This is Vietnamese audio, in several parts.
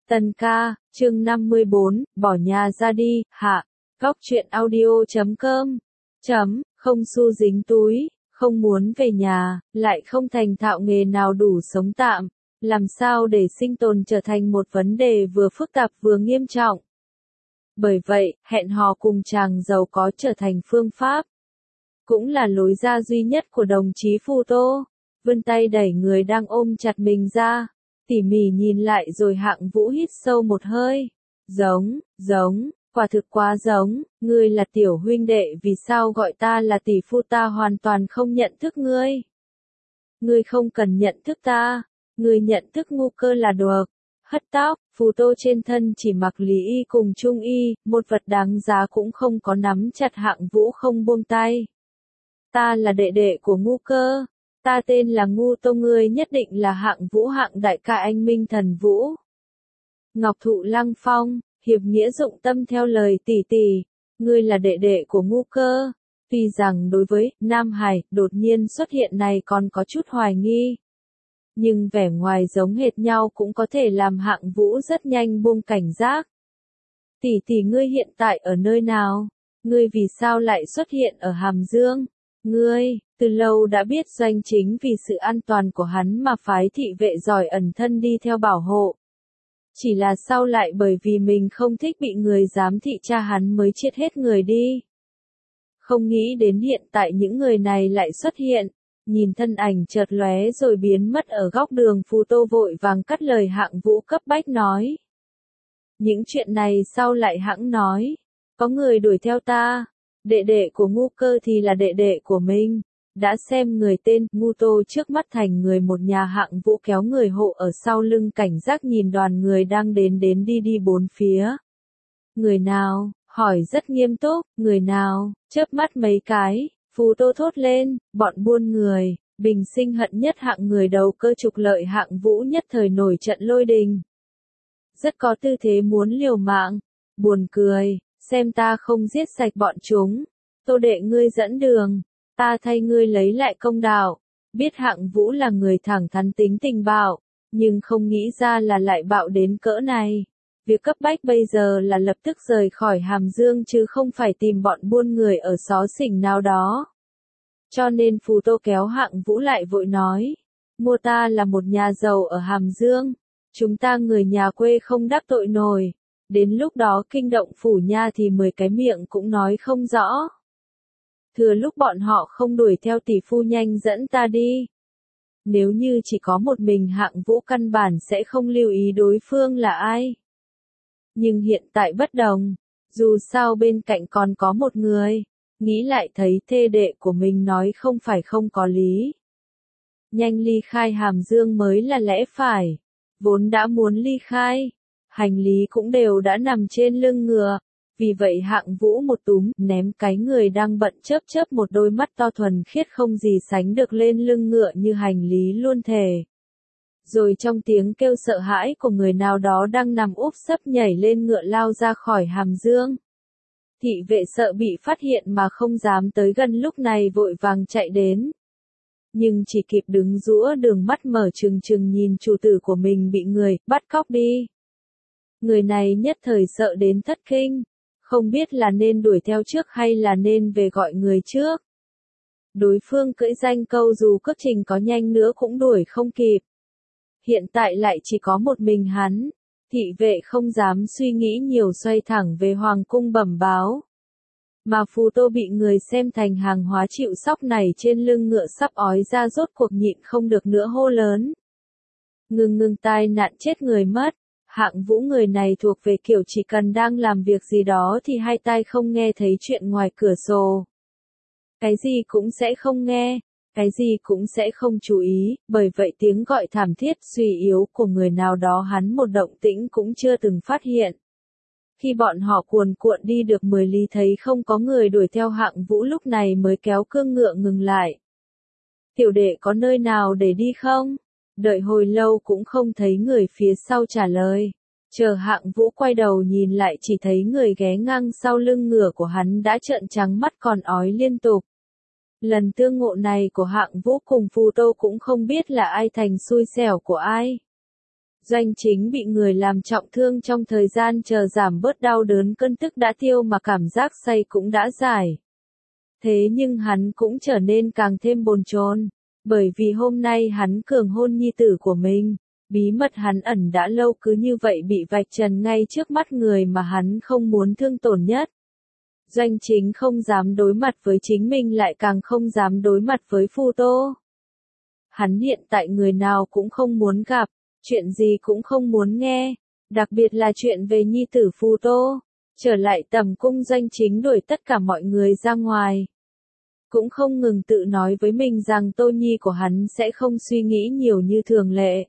Tần ca, chương 54, bỏ nhà ra đi, hạ. Góc truyện audio.com. Không xu dính túi, không muốn về nhà, lại không thành thạo nghề nào đủ sống tạm. Làm sao để sinh tồn trở thành một vấn đề vừa phức tạp vừa nghiêm trọng. Bởi vậy, hẹn hò cùng chàng giàu có trở thành phương pháp. Cũng là lối ra duy nhất của đồng chí Phu Tô. Vươn tay đẩy người đang ôm chặt mình ra. Tỉ mỉ nhìn lại rồi Hạng Vũ hít sâu một hơi. Giống, quả thực quá giống, ngươi là tiểu huynh đệ vì sao gọi ta là tỷ phu, ta hoàn toàn không nhận thức ngươi. Ngươi không cần nhận thức ta, ngươi nhận thức Ngu Cơ là được. Hất tóc, Phù Tô trên thân chỉ mặc lý y cùng trung y, một vật đáng giá cũng không có, nắm chặt Hạng Vũ không buông tay. Ta là đệ đệ của Ngu Cơ. Ta tên là Ngu Tô, ngươi nhất định là Hạng Vũ, Hạng đại ca anh minh thần Vũ. Ngọc Thụ Lăng Phong, hiệp nghĩa dụng tâm theo lời tỷ tỷ, ngươi là đệ đệ của Ngu Cơ. Tuy rằng đối với Nam Hải đột nhiên xuất hiện này còn có chút hoài nghi, nhưng vẻ ngoài giống hệt nhau cũng có thể làm Hạng Vũ rất nhanh buông cảnh giác. Tỷ tỷ, ngươi hiện tại ở nơi nào? Ngươi vì sao lại xuất hiện ở Hàm Dương? Ngươi, từ lâu đã biết Doanh chính vì sự an toàn của hắn mà phái thị vệ giỏi ẩn thân đi theo bảo hộ. Chỉ là sau lại bởi vì mình không thích bị người giám thị tra hắn mới triệt hết người đi. Không nghĩ đến hiện tại những người này lại xuất hiện. Nhìn thân ảnh chợt lóe rồi biến mất ở góc đường, Phù Tô vội vàng cắt lời Hạng Vũ cấp bách nói. Những chuyện này sao lại hãng nói? Có người đuổi theo ta. Đệ đệ của Ngu Cơ thì là đệ đệ của mình. Đã xem người tên Ngu Tô trước mắt thành người một nhà. Hạng Vũ kéo người hộ ở sau lưng, cảnh giác nhìn đoàn người đang đến đi bốn phía. Người nào? Hỏi rất nghiêm túc. Người nào? Chớp mắt mấy cái, Phù Tô thốt lên, bọn buôn người. Bình sinh hận nhất hạng người đầu cơ trục lợi. Hạng Vũ nhất thời nổi trận lôi đình. Rất có tư thế muốn liều mạng. Buồn cười, xem ta không giết sạch bọn chúng. Tô đệ ngươi dẫn đường, ta thay ngươi lấy lại công đạo. Biết Hạng Vũ là người thẳng thắn tính tình bạo, nhưng không nghĩ ra là lại bạo đến cỡ này. Việc cấp bách bây giờ là lập tức rời khỏi Hàm Dương chứ không phải tìm bọn buôn người ở xó xỉnh nào đó. Cho nên Phù Tô kéo Hạng Vũ lại vội nói. Mua ta là một nhà giàu ở Hàm Dương. Chúng ta người nhà quê không đắc tội nổi. Đến lúc đó kinh động phủ nha thì 10 cái miệng cũng nói không rõ. Thừa lúc bọn họ không đuổi theo tỷ phu nhanh dẫn ta đi. Nếu như chỉ có một mình Hạng Vũ căn bản sẽ không lưu ý đối phương là ai. Nhưng hiện tại bất đồng, dù sao bên cạnh còn có một người, nghĩ lại thấy thê đệ của mình nói không phải không có lý. Nhanh ly khai Hàm Dương mới là lẽ phải, vốn đã muốn ly khai, hành lý cũng đều đã nằm trên lưng ngựa, vì vậy Hạng Vũ một túm, ném cái người đang bận chớp một đôi mắt to thuần khiết không gì sánh được lên lưng ngựa như hành lý luôn thề. Rồi trong tiếng kêu sợ hãi của người nào đó đang nằm úp sấp nhảy lên ngựa lao ra khỏi Hàm Dương. Thị vệ sợ bị phát hiện mà không dám tới gần, lúc này vội vàng chạy đến. Nhưng chỉ kịp đứng rũa đường mắt mở trừng nhìn chủ tử của mình bị người bắt cóc đi. Người này nhất thời sợ đến thất kinh, không biết là nên đuổi theo trước hay là nên về gọi người trước. Đối phương cưỡi danh câu dù cước trình có nhanh nữa cũng đuổi không kịp. Hiện tại lại chỉ có một mình hắn, thị vệ không dám suy nghĩ nhiều xoay thẳng về hoàng cung bẩm báo. Mà Phù Tô bị người xem thành hàng hóa chịu sóc này trên lưng ngựa sắp ói ra, rốt cuộc nhịn không được nữa hô lớn. Ngừng, tai nạn chết người mất. Hạng Vũ người này thuộc về kiểu chỉ cần đang làm việc gì đó thì hai tai không nghe thấy chuyện ngoài cửa sổ. Cái gì cũng sẽ không nghe, cái gì cũng sẽ không chú ý, bởi vậy tiếng gọi thảm thiết suy yếu của người nào đó hắn một động tĩnh cũng chưa từng phát hiện. Khi bọn họ cuồn cuộn đi được 10 lý thấy không có người đuổi theo, Hạng Vũ lúc này mới kéo cương ngựa ngừng lại. Tiểu đệ có nơi nào để đi không? Đợi hồi lâu cũng không thấy người phía sau trả lời. Chờ Hạng Vũ quay đầu nhìn lại chỉ thấy người ghé ngang sau lưng ngựa của hắn đã trợn trắng mắt còn ói liên tục. Lần tương ngộ này của Hạng Vũ cùng Phù Tô cũng không biết là ai thành xui xẻo của ai. Doanh Chính bị người làm trọng thương trong thời gian chờ giảm bớt đau đớn, cơn tức đã tiêu mà cảm giác say cũng đã giải. Thế nhưng hắn cũng trở nên càng thêm bồn chồn, bởi vì hôm nay hắn cường hôn nhi tử của mình. Bí mật hắn ẩn đã lâu cứ như vậy bị vạch trần ngay trước mắt người mà hắn không muốn thương tổn nhất. Doanh Chính không dám đối mặt với chính mình, lại càng không dám đối mặt với Phu Tô. Hắn hiện tại người nào cũng không muốn gặp, chuyện gì cũng không muốn nghe, đặc biệt là chuyện về nhi tử Phu Tô. Trở lại tầm cung, Doanh Chính đuổi tất cả mọi người ra ngoài. Cũng không ngừng tự nói với mình rằng Tô Nhi của hắn sẽ không suy nghĩ nhiều như thường lệ.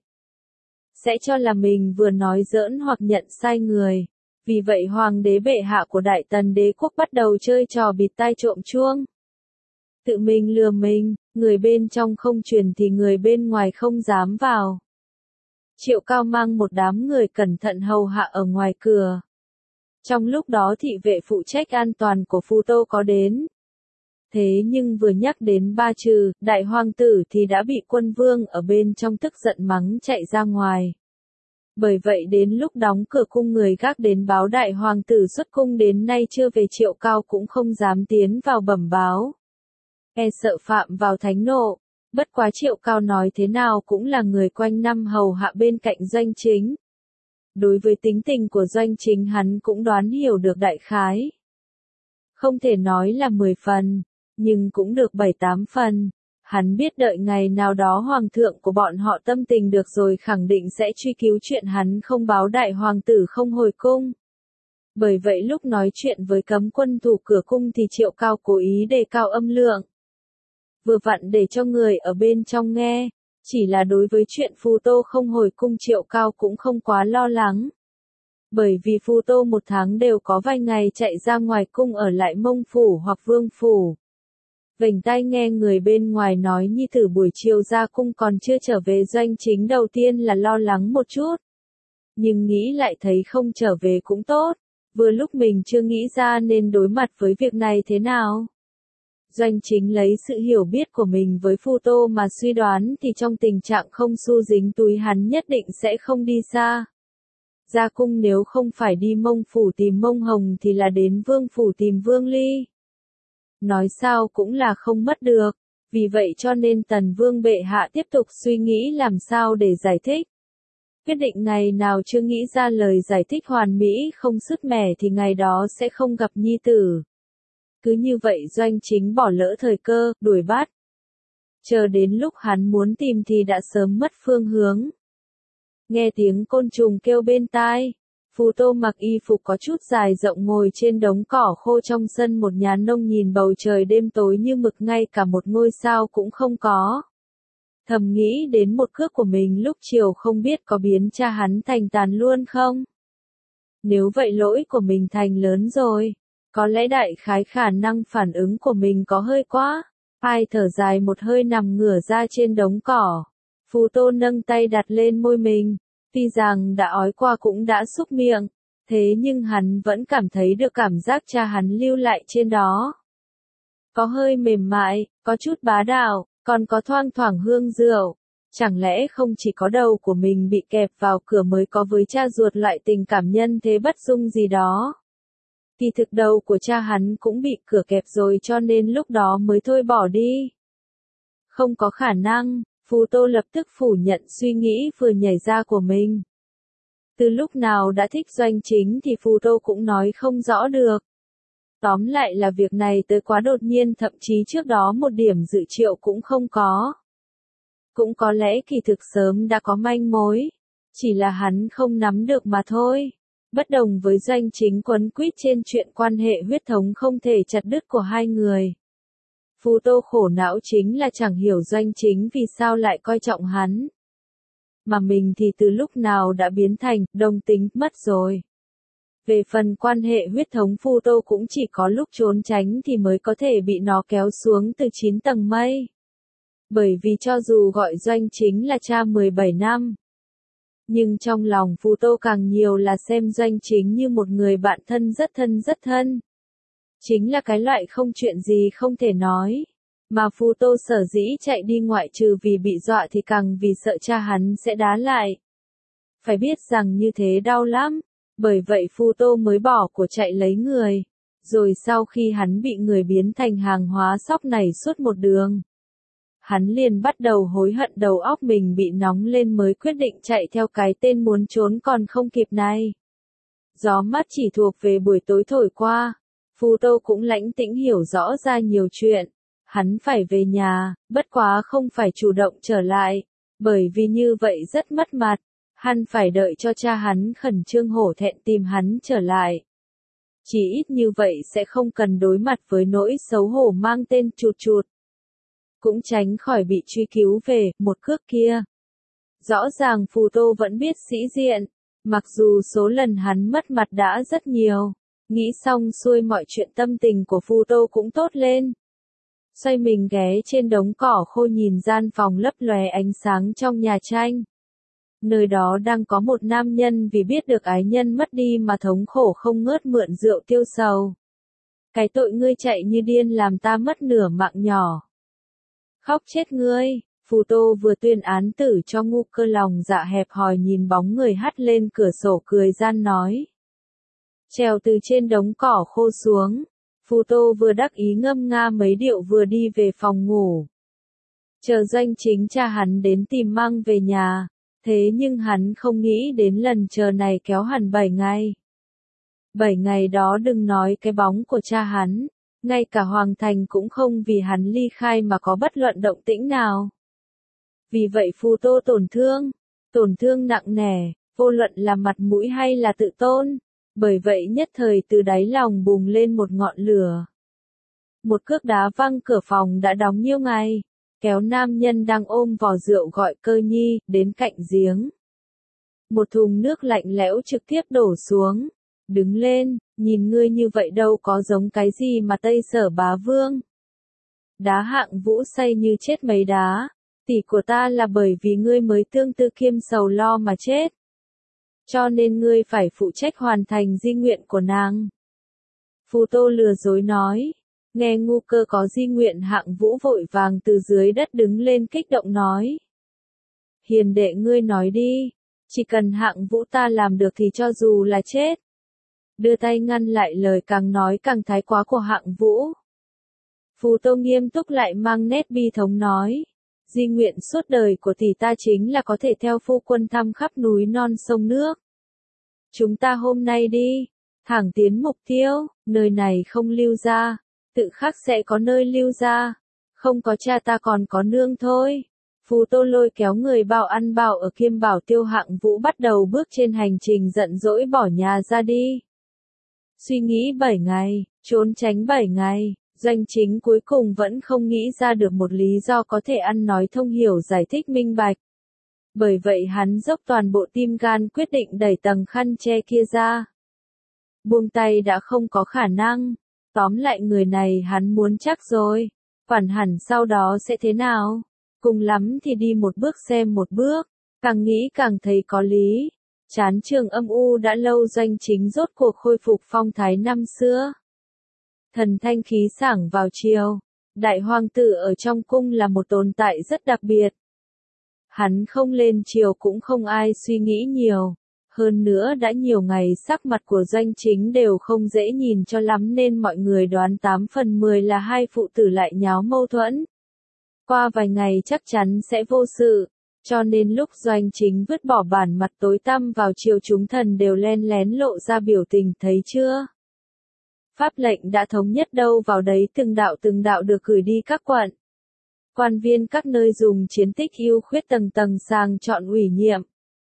Sẽ cho là mình vừa nói giỡn hoặc nhận sai người. Vì vậy Hoàng đế bệ hạ của Đại Tần đế quốc bắt đầu chơi trò bịt tai trộm chuông. Tự mình lừa mình, người bên trong không truyền thì người bên ngoài không dám vào. Triệu Cao mang một đám người cẩn thận hầu hạ ở ngoài cửa. Trong lúc đó thị vệ phụ trách an toàn của Phu Tô có đến. Thế nhưng vừa nhắc đến ba chữ đại hoàng tử thì đã bị quân vương ở bên trong tức giận mắng chạy ra ngoài. Bởi vậy đến lúc đóng cửa cung, người gác đến báo đại hoàng tử xuất cung đến nay chưa về, Triệu Cao cũng không dám tiến vào bẩm báo. E sợ phạm vào thánh nộ. Bất quá Triệu Cao nói thế nào cũng là người quanh năm hầu hạ bên cạnh Doanh Chính. Đối với tính tình của Doanh Chính hắn cũng đoán hiểu được đại khái. Không thể nói là 10 phần, nhưng cũng được 7-8 phần. Hắn biết đợi ngày nào đó hoàng thượng của bọn họ tâm tình được rồi khẳng định sẽ truy cứu chuyện hắn không báo đại hoàng tử không hồi cung. Bởi vậy lúc nói chuyện với cấm quân thủ cửa cung thì Triệu Cao cố ý đề cao âm lượng. Vừa vặn để cho người ở bên trong nghe, chỉ là đối với chuyện Phu Tô không hồi cung Triệu Cao cũng không quá lo lắng. Bởi vì Phu Tô một tháng đều có vài ngày chạy ra ngoài cung ở lại Mông Phủ hoặc Vương Phủ. Vểnh tai nghe người bên ngoài nói nhi tử buổi chiều ra cung còn chưa trở về, Doanh Chính đầu tiên là lo lắng một chút. Nhưng nghĩ lại thấy không trở về cũng tốt, vừa lúc mình chưa nghĩ ra nên đối mặt với việc này thế nào. Doanh Chính lấy sự hiểu biết của mình với Phu Tô mà suy đoán thì trong tình trạng không xu dính túi hắn nhất định sẽ không đi xa. Ra cung nếu không phải đi Mông Phủ tìm Mông Hồng thì là đến Vương Phủ tìm Vương Ly. Nói sao cũng là không mất được, vì vậy cho nên Tần Vương bệ hạ tiếp tục suy nghĩ làm sao để giải thích. Quyết định ngày nào chưa nghĩ ra lời giải thích hoàn mỹ không sứt mẻ thì ngày đó sẽ không gặp nhi tử. Cứ như vậy Doanh Chính bỏ lỡ thời cơ, đuổi bắt. Chờ đến lúc hắn muốn tìm thì đã sớm mất phương hướng. Nghe tiếng côn trùng kêu bên tai. Phu Tô mặc y phục có chút dài rộng ngồi trên đống cỏ khô trong sân một nhà nông, nhìn bầu trời đêm tối như mực, ngay cả một ngôi sao cũng không có. Thầm nghĩ đến một cước của mình lúc chiều không biết có biến cha hắn thành tàn luôn không? Nếu vậy lỗi của mình thành lớn rồi. Có lẽ đại khái khả năng phản ứng của mình có hơi quá. Ai thở dài một hơi nằm ngửa ra trên đống cỏ. Phu Tô nâng tay đặt lên môi mình. Tuy rằng đã ói qua cũng đã súc miệng, thế nhưng hắn vẫn cảm thấy được cảm giác cha hắn lưu lại trên đó. Có hơi mềm mại, có chút bá đạo, còn có thoang thoảng hương rượu. Chẳng lẽ không chỉ có đầu của mình bị kẹp vào cửa mới có với cha ruột loại tình cảm nhân thế bất dung gì đó. Kỳ thực đầu của cha hắn cũng bị cửa kẹp rồi cho nên lúc đó mới thôi bỏ đi. Không có khả năng. Phu Tô lập tức phủ nhận suy nghĩ vừa nhảy ra của mình. Từ lúc nào đã thích Doanh Chính thì Phu Tô cũng nói không rõ được. Tóm lại là việc này tới quá đột nhiên, thậm chí trước đó một điểm dự triệu cũng không có. Cũng có lẽ kỳ thực sớm đã có manh mối. Chỉ là hắn không nắm được mà thôi. Bất đồng với Doanh Chính quấn quýt trên chuyện quan hệ huyết thống không thể chặt đứt của hai người. Phu Tô khổ não chính là chẳng hiểu Doanh Chính vì sao lại coi trọng hắn. Mà mình thì từ lúc nào đã biến thành đồng tính mất rồi. Về phần quan hệ huyết thống, Phu Tô cũng chỉ có lúc trốn tránh thì mới có thể bị nó kéo xuống từ 9 tầng mây. Bởi vì cho dù gọi Doanh Chính là cha 17 năm. Nhưng trong lòng Phu Tô càng nhiều là xem Doanh Chính như một người bạn thân rất thân rất thân. Chính là cái loại không chuyện gì không thể nói. Mà Phu Tô sở dĩ chạy đi ngoại trừ vì bị dọa thì càng vì sợ cha hắn sẽ đá lại. phải biết rằng như thế đau lắm, bởi vậy Phu Tô mới bỏ của chạy lấy người. Rồi sau khi hắn bị người biến thành hàng hóa sóc này suốt một đường, hắn liền bắt đầu hối hận đầu óc mình bị nóng lên mới quyết định chạy theo cái tên muốn trốn còn không kịp này. Gió mát chỉ thuộc về buổi tối thổi qua, Phu Tô cũng lãnh tĩnh hiểu rõ ra nhiều chuyện. Hắn phải về nhà, bất quá không phải chủ động trở lại, bởi vì như vậy rất mất mặt. Hắn phải đợi cho cha hắn khẩn trương hổ thẹn tìm hắn trở lại. Chỉ ít như vậy sẽ không cần đối mặt với nỗi xấu hổ mang tên chụt chụt. Cũng tránh khỏi bị truy cứu về một cước kia. Rõ ràng Phù Tô vẫn biết sĩ diện, mặc dù số lần hắn mất mặt đã rất nhiều. Nghĩ xong xuôi mọi chuyện tâm tình của Phù Tô cũng tốt lên. Xoay mình ghé trên đống cỏ khô nhìn gian phòng lấp lóe ánh sáng trong nhà tranh. Nơi đó đang có một nam nhân vì biết được ái nhân mất đi mà thống khổ không ngớt mượn rượu tiêu sầu. Cái tội ngươi chạy như điên làm ta mất nửa mạng nhỏ. Khóc chết ngươi, Phù Tô vừa tuyên án tử cho ngu cơ lòng dạ hẹp hòi nhìn bóng người hắt lên cửa sổ cười gian nói. Trèo từ trên đống cỏ khô xuống, Phù Tô vừa đắc ý ngâm nga mấy điệu vừa đi về phòng ngủ. Chờ Doanh Chính cha hắn đến tìm mang về nhà, thế nhưng hắn không nghĩ đến lần chờ này kéo hẳn 7 ngày. 7 ngày đó đừng nói cái bóng của cha hắn, ngay cả Hoàng Thành cũng không vì hắn ly khai mà có bất luận động tĩnh nào. Vì vậy Phù Tô tổn thương nặng nề, vô luận là mặt mũi hay là tự tôn. Bởi vậy nhất thời từ đáy lòng bùng lên một ngọn lửa. Một cước đá văng cửa phòng đã đóng nhiêu ngày, kéo nam nhân đang ôm vò rượu gọi Cơ Nhi đến cạnh giếng. Một thùng nước lạnh lẽo trực tiếp đổ xuống. Đứng lên, nhìn ngươi như vậy đâu có giống cái gì mà Tây Sở bá vương. Đá Hạng Vũ say như chết mấy đá, tỷ của ta là bởi vì ngươi mới tương tư kiêm sầu lo mà chết. Cho nên ngươi phải phụ trách hoàn thành di nguyện của nàng. Phù Tô lừa dối nói. Nghe ngu cơ có di nguyện Hạng Vũ vội vàng từ dưới đất đứng lên kích động nói. Hiền đệ ngươi nói đi, chỉ cần Hạng Vũ ta làm được thì cho dù là chết. Đưa tay ngăn lại lời càng nói càng thái quá của Hạng Vũ. Phù Tô nghiêm túc lại mang nét bi thống nói. Di nguyện suốt đời của tỷ ta chính là có thể theo phu quân thăm khắp núi non sông nước. Chúng ta hôm nay đi, thẳng tiến mục tiêu, nơi này không lưu ra, tự khắc sẽ có nơi lưu ra, không có cha ta còn có nương thôi. Phù Tô lôi kéo người bảo ăn bảo ở Kiêm Bảo Tiêu Hạng Vũ bắt đầu bước trên hành trình giận dỗi bỏ nhà ra đi. Suy nghĩ 7 ngày, trốn tránh 7 ngày. Doanh Chính cuối cùng vẫn không nghĩ ra được một lý do có thể ăn nói thông hiểu giải thích minh bạch. Bởi vậy hắn dốc toàn bộ tim gan quyết định đẩy tầng khăn che kia ra. Buông tay đã không có khả năng. Tóm lại người này hắn muốn chắc rồi. Quản hẳn sau đó sẽ thế nào? Cùng lắm thì đi một bước xem một bước. Càng nghĩ càng thấy có lý. Chán trường âm u đã lâu Doanh Chính rốt cuộc khôi phục phong thái năm xưa. Thần thanh khí sảng vào chiều, đại hoàng tử ở trong cung là một tồn tại rất đặc biệt. Hắn không lên chiều cũng không ai suy nghĩ nhiều, hơn nữa đã nhiều ngày sắc mặt của Doanh Chính đều không dễ nhìn cho lắm nên mọi người đoán 8 phần 10 là hai phụ tử lại nháo mâu thuẫn. Qua vài ngày chắc chắn sẽ vô sự, cho nên lúc Doanh Chính vứt bỏ bản mặt tối tăm vào chiều chúng thần đều len lén lộ ra biểu tình thấy chưa? Pháp lệnh đã thống nhất đâu vào đấy từng đạo được gửi đi các quận. Quan viên các nơi dùng chiến tích ưu khuyết tầng tầng sàng chọn ủy nhiệm.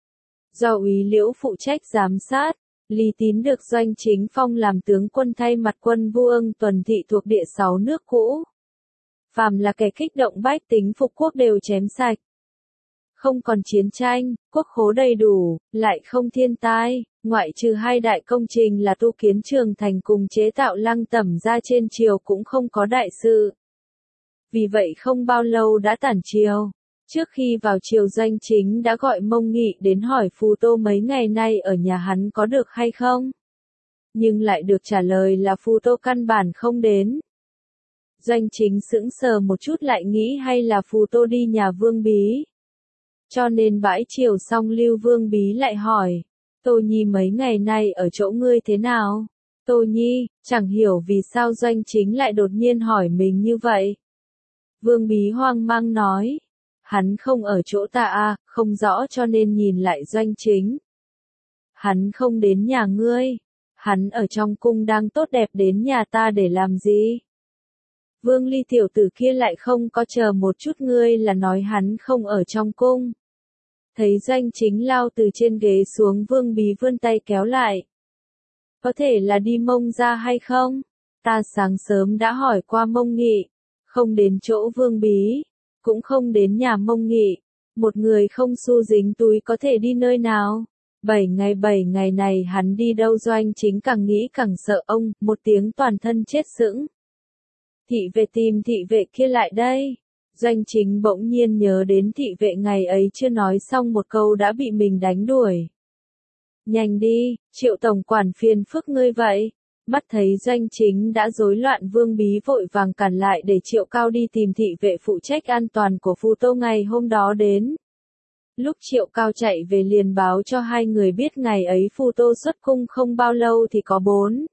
Do úy Liễu phụ trách giám sát, Lý Tín được Doanh Chính phong làm tướng quân thay mặt quân Vuông tuần thị thuộc địa 6 nước cũ. Phàm là kẻ kích động bách tính phục quốc đều chém sạch. Không còn chiến tranh, quốc khố đầy đủ, lại không thiên tai, ngoại trừ 2 đại công trình là tu kiến trường thành cùng chế tạo lăng tẩm ra trên triều cũng không có đại sự. Vì vậy không bao lâu đã tản triều. Trước khi vào triều Doanh Chính đã gọi Mông Nghị đến hỏi Phù Tô mấy ngày nay ở nhà hắn có được hay không. Nhưng lại được trả lời là Phù Tô căn bản không đến. Doanh Chính sững sờ một chút lại nghĩ hay là Phù Tô đi nhà Vương Bí. Cho nên bãi chiều xong Lưu Vương Bí lại hỏi, Tô Nhi mấy ngày nay ở chỗ ngươi thế nào? Tô Nhi, chẳng hiểu vì sao Doanh Chính lại đột nhiên hỏi mình như vậy. Vương Bí hoang mang nói, hắn không ở chỗ ta à, không rõ cho nên nhìn lại Doanh Chính. Hắn không đến nhà ngươi, hắn ở trong cung đang tốt đẹp đến nhà ta để làm gì? Vương Ly tiểu tử kia lại không có chờ một chút ngươi là nói hắn không ở trong cung. Thấy Doanh Chính lao từ trên ghế xuống Vương Bí vươn tay kéo lại. Có thể là đi Mông ra hay không? Ta sáng sớm đã hỏi qua Mông Nghị, không đến chỗ Vương Bí, cũng không đến nhà Mông Nghị. Một người không xu dính túi có thể đi nơi nào? 7 ngày này hắn đi đâu? Doanh Chính càng nghĩ càng sợ ông, một tiếng toàn thân chết sững. Thị vệ tìm thị vệ kia lại đây. Doanh Chính bỗng nhiên nhớ đến thị vệ ngày ấy chưa nói xong một câu đã bị mình đánh đuổi. Nhanh đi, Triệu tổng quản phiền phức ngươi vậy. Mắt thấy Doanh Chính đã rối loạn Vương Bí vội vàng cản lại để Triệu Cao đi tìm thị vệ phụ trách an toàn của Phù Tô ngày hôm đó đến. Lúc Triệu Cao chạy về liền báo cho hai người biết ngày ấy Phù Tô xuất cung không bao lâu thì có 4,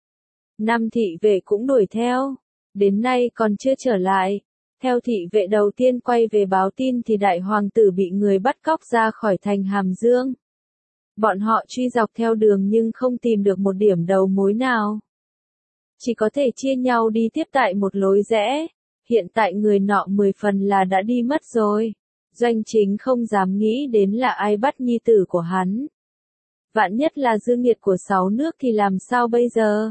5 thị vệ cũng đuổi theo. Đến nay còn chưa trở lại. Theo thị vệ đầu tiên quay về báo tin thì đại hoàng tử bị người bắt cóc ra khỏi thành Hàm Dương. Bọn họ truy dọc theo đường nhưng không tìm được một điểm đầu mối nào. Chỉ có thể chia nhau đi tiếp tại một lối rẽ. Hiện tại người nọ 10 phần là đã đi mất rồi. Doanh Chính không dám nghĩ đến là ai bắt nhi tử của hắn. Vạn nhất là dư nghiệt của 6 nước thì làm sao bây giờ?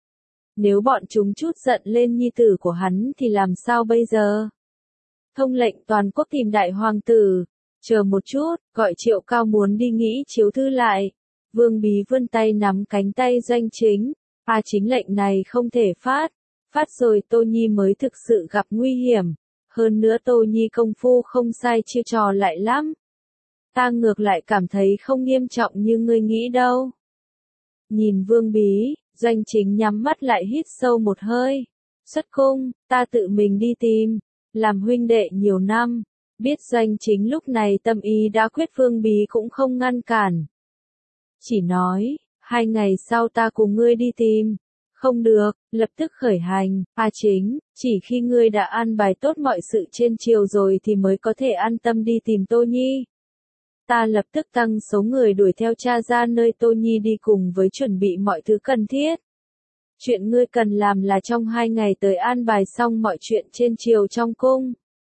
Nếu bọn chúng trút giận lên nhi tử của hắn thì làm sao bây giờ? Thông lệnh toàn quốc tìm đại hoàng tử. Chờ một chút, gọi Triệu Cao muốn đi nghĩ chiếu thư lại. Vương Bí vươn tay nắm cánh tay Doanh Chính. Chính lệnh này không thể phát. Phát rồi Tô Nhi mới thực sự gặp nguy hiểm. Hơn nữa Tô Nhi công phu không sai chiêu trò lại lắm. Ta ngược lại cảm thấy không nghiêm trọng như ngươi nghĩ đâu. Nhìn Vương Bí, Doanh Chính nhắm mắt lại hít sâu một hơi. Xuất cung, ta tự mình đi tìm. Làm huynh đệ nhiều năm. Biết Doanh Chính lúc này tâm ý đã quyết Vương Bí cũng không ngăn cản. Chỉ nói, 2 ngày sau ta cùng ngươi đi tìm. Không được, lập tức khởi hành. Chính, chỉ khi ngươi đã an bài tốt mọi sự trên triều rồi thì mới có thể an tâm đi tìm Tô Nhi. Ta lập tức tăng số người đuổi theo cha ra nơi Tô Nhi đi cùng với chuẩn bị mọi thứ cần thiết. Chuyện ngươi cần làm là trong 2 ngày tới an bài xong mọi chuyện trên triều trong cung.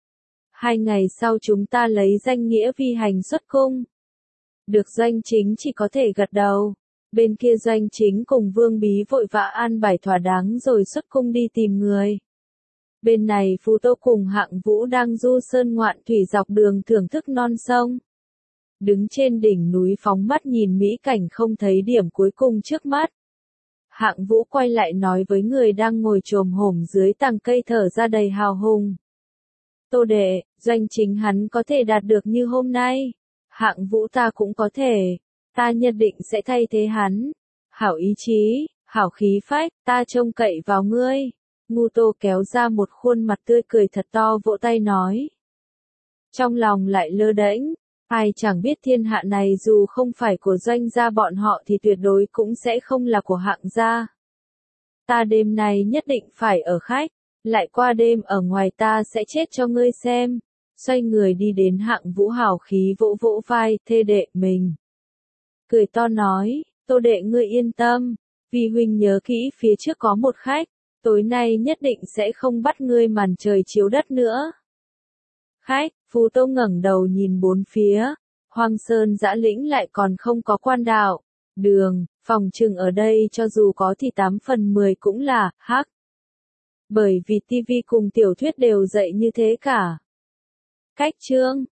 2 ngày sau chúng ta lấy danh nghĩa vi hành xuất cung. Được. Doanh Chính chỉ có thể gật đầu. Bên kia Doanh Chính cùng Vương Bí vội vã an bài thỏa đáng rồi xuất cung đi tìm người. Bên này Phù Tô cùng Hạng Vũ đang du sơn ngoạn thủy dọc đường thưởng thức non sông. Đứng trên đỉnh núi phóng mắt nhìn mỹ cảnh không thấy điểm cuối cùng trước mắt. Hạng Vũ quay lại nói với người đang ngồi chồm hổm dưới tàng cây thở ra đầy hào hùng. Tô đệ, Doanh Chính hắn có thể đạt được như hôm nay. Hạng Vũ ta cũng có thể. Ta nhất định sẽ thay thế hắn. Hảo ý chí, hảo khí phách, ta trông cậy vào ngươi. Ngu Tô kéo ra một khuôn mặt tươi cười thật to vỗ tay nói. Trong lòng lại lơ đễnh, ai chẳng biết thiên hạ này dù không phải của Doanh gia bọn họ thì tuyệt đối cũng sẽ không là của Hạng gia. Ta đêm nay nhất định phải ở khách, lại qua đêm ở ngoài ta sẽ chết cho ngươi xem. Xoay người đi đến Hạng Vũ hào khí vỗ vỗ vai thê đệ mình. Cười to nói, Tô đệ ngươi yên tâm, vì huynh nhớ kỹ phía trước có một khách, tối nay nhất định sẽ không bắt ngươi màn trời chiếu đất nữa. Khách, Phù Tô ngẩng đầu nhìn bốn phía, Hoang Sơn dã lĩnh lại còn không có quan đạo, đường, phòng trừng ở đây cho dù có thì 8 phần 10 cũng là hắc. Bởi vì TV cùng tiểu thuyết đều dạy như thế cả. Cách chương